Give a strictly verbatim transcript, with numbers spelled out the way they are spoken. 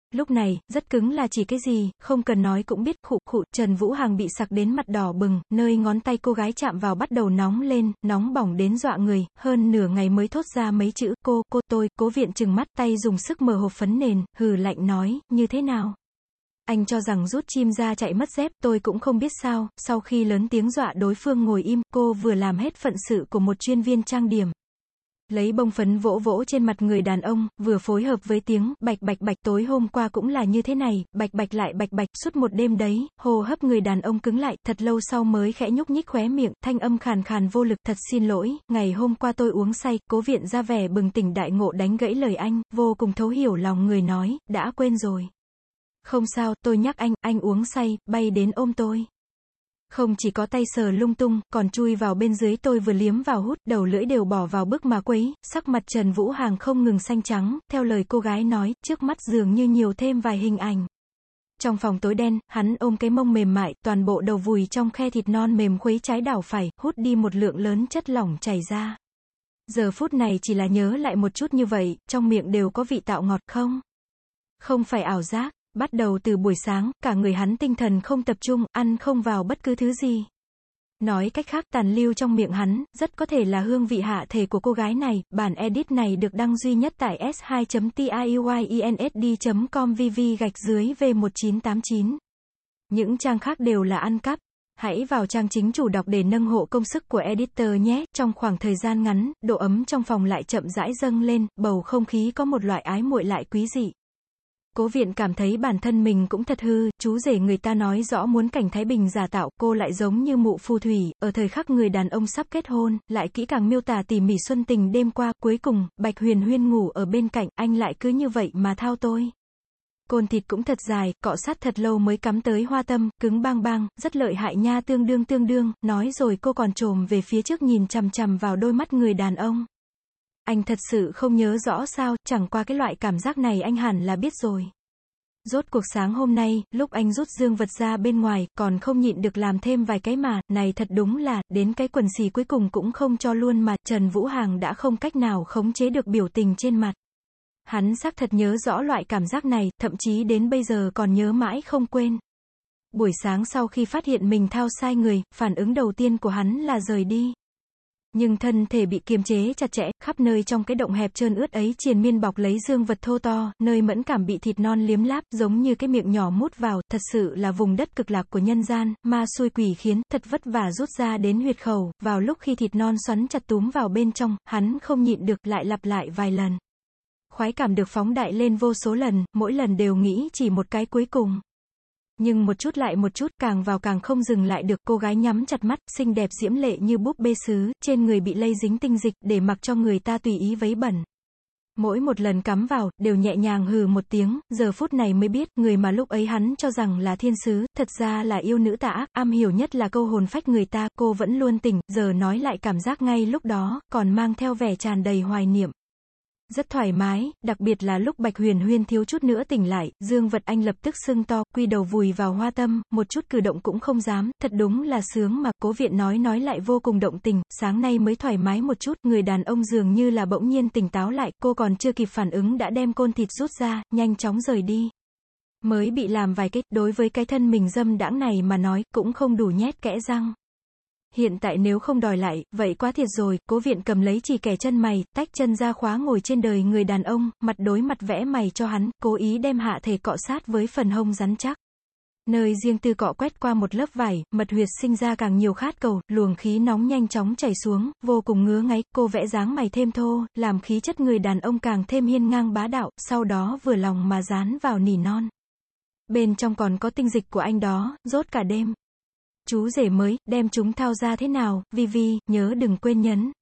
Lúc này, rất cứng là chỉ cái gì, không cần nói cũng biết, khụ khụ, Trần Vũ Hàng bị sặc đến mặt đỏ bừng, nơi ngón tay cô gái chạm vào bắt đầu nóng lên, nóng bỏng đến dọa người, hơn nửa ngày mới thốt ra mấy chữ, cô, cô tôi, Cố Viện trừng mắt, tay dùng sức mở hộp phấn nền, hừ lạnh nói, như thế nào? Anh cho rằng rút chim ra chạy mất dép, tôi cũng không biết sao, sau khi lớn tiếng dọa đối phương ngồi im, cô vừa làm hết phận sự của một chuyên viên trang điểm. Lấy bông phấn vỗ vỗ trên mặt người đàn ông, vừa phối hợp với tiếng, bạch bạch bạch, tối hôm qua cũng là như thế này, bạch bạch lại bạch bạch, suốt một đêm đấy, hô hấp người đàn ông cứng lại, thật lâu sau mới khẽ nhúc nhích khóe miệng, thanh âm khàn khàn vô lực, thật xin lỗi, ngày hôm qua tôi uống say, Cố Viện ra vẻ bừng tỉnh đại ngộ đánh gãy lời anh, vô cùng thấu hiểu lòng người nói, đã quên rồi. Không sao, tôi nhắc anh, anh uống say, bay đến ôm tôi. Không chỉ có tay sờ lung tung, còn chui vào bên dưới tôi vừa liếm vào hút, đầu lưỡi đều bỏ vào bức mà quấy, sắc mặt Trần Vũ Hàng không ngừng xanh trắng, theo lời cô gái nói, trước mắt dường như nhiều thêm vài hình ảnh. Trong phòng tối đen, hắn ôm cái mông mềm mại, toàn bộ đầu vùi trong khe thịt non mềm khuấy trái đảo phải, hút đi một lượng lớn chất lỏng chảy ra. Giờ phút này chỉ là nhớ lại một chút như vậy, trong miệng đều có vị tạo ngọt không? Không phải ảo giác. Bắt đầu từ buổi sáng, cả người hắn tinh thần không tập trung, ăn không vào bất cứ thứ gì. Nói cách khác, tàn lưu trong miệng hắn, rất có thể là hương vị hạ thể của cô gái này. Bản edit này được đăng duy nhất tại s hai chấm tiuyensd chấm com vv gạch dưới v một chín tám chín. Những trang khác đều là ăn cắp. Hãy vào trang chính chủ đọc để nâng hộ công sức của editor nhé. Trong khoảng thời gian ngắn, độ ấm trong phòng lại chậm rãi dâng lên, bầu không khí có một loại ái muội lại quý dị. Cố Viện cảm thấy bản thân mình cũng thật hư, chú rể người ta nói rõ muốn cảnh Thái Bình giả tạo, cô lại giống như mụ phù thủy, ở thời khắc người đàn ông sắp kết hôn, lại kỹ càng miêu tả tỉ mỉ xuân tình đêm qua, cuối cùng, Bạch Huyền Huyên ngủ ở bên cạnh, anh lại cứ như vậy mà thao tôi. Côn thịt cũng thật dài, cọ sát thật lâu mới cắm tới hoa tâm, cứng bang bang, rất lợi hại nha, tương đương tương đương, nói rồi cô còn trồm về phía trước nhìn chằm chằm vào đôi mắt người đàn ông. Anh thật sự không nhớ rõ sao, chẳng qua cái loại cảm giác này anh hẳn là biết rồi. Rốt cuộc sáng hôm nay, lúc anh rút dương vật ra bên ngoài, còn không nhịn được làm thêm vài cái mà, này thật đúng là, đến cái quần xì cuối cùng cũng không cho luôn mà, Trần Vũ Hàng đã không cách nào khống chế được biểu tình trên mặt. Hắn xác thật nhớ rõ loại cảm giác này, thậm chí đến bây giờ còn nhớ mãi không quên. Buổi sáng sau khi phát hiện mình thao sai người, phản ứng đầu tiên của hắn là rời đi. Nhưng thân thể bị kiềm chế chặt chẽ, khắp nơi trong cái động hẹp trơn ướt ấy triền miên bọc lấy dương vật thô to, nơi mẫn cảm bị thịt non liếm láp, giống như cái miệng nhỏ mút vào, thật sự là vùng đất cực lạc của nhân gian, ma xui quỷ khiến, thật vất vả rút ra đến huyệt khẩu, vào lúc khi thịt non xoắn chặt túm vào bên trong, hắn không nhịn được, lại lặp lại vài lần. Khoái cảm được phóng đại lên vô số lần, mỗi lần đều nghĩ chỉ một cái cuối cùng. Nhưng một chút lại một chút, càng vào càng không dừng lại được, cô gái nhắm chặt mắt, xinh đẹp diễm lệ như búp bê sứ, trên người bị lây dính tinh dịch, để mặc cho người ta tùy ý vấy bẩn. Mỗi một lần cắm vào, đều nhẹ nhàng hừ một tiếng, giờ phút này mới biết, người mà lúc ấy hắn cho rằng là thiên sứ, thật ra là yêu nữ tà ác, am hiểu nhất là câu hồn phách người ta, cô vẫn luôn tỉnh, giờ nói lại cảm giác ngay lúc đó, còn mang theo vẻ tràn đầy hoài niệm. Rất thoải mái, đặc biệt là lúc Bạch Huyền Huyên thiếu chút nữa tỉnh lại, dương vật anh lập tức sưng to, quy đầu vùi vào hoa tâm, một chút cử động cũng không dám, thật đúng là sướng mà, Cố Viện nói nói lại vô cùng động tình, sáng nay mới thoải mái một chút, người đàn ông dường như là bỗng nhiên tỉnh táo lại, cô còn chưa kịp phản ứng đã đem côn thịt rút ra, nhanh chóng rời đi. Mới bị làm vài cái, đối với cái thân mình dâm đãng này mà nói, cũng không đủ nhét kẽ răng. Hiện tại nếu không đòi lại, vậy quá thiệt rồi, Cố Viện cầm lấy chì kẻ chân mày, tách chân ra khóa ngồi trên đời người đàn ông, mặt đối mặt vẽ mày cho hắn, cố ý đem hạ thể cọ sát với phần hông rắn chắc. Nơi riêng tư cọ quét qua một lớp vải, mật huyệt sinh ra càng nhiều khát cầu, luồng khí nóng nhanh chóng chảy xuống, vô cùng ngứa ngáy, cô vẽ dáng mày thêm thô, làm khí chất người đàn ông càng thêm hiên ngang bá đạo, sau đó vừa lòng mà dán vào nỉ non. Bên trong còn có tinh dịch của anh đó, rốt cả đêm. Chú rể mới, đem chúng thao ra thế nào, Vi Vi, nhớ đừng quên nhấn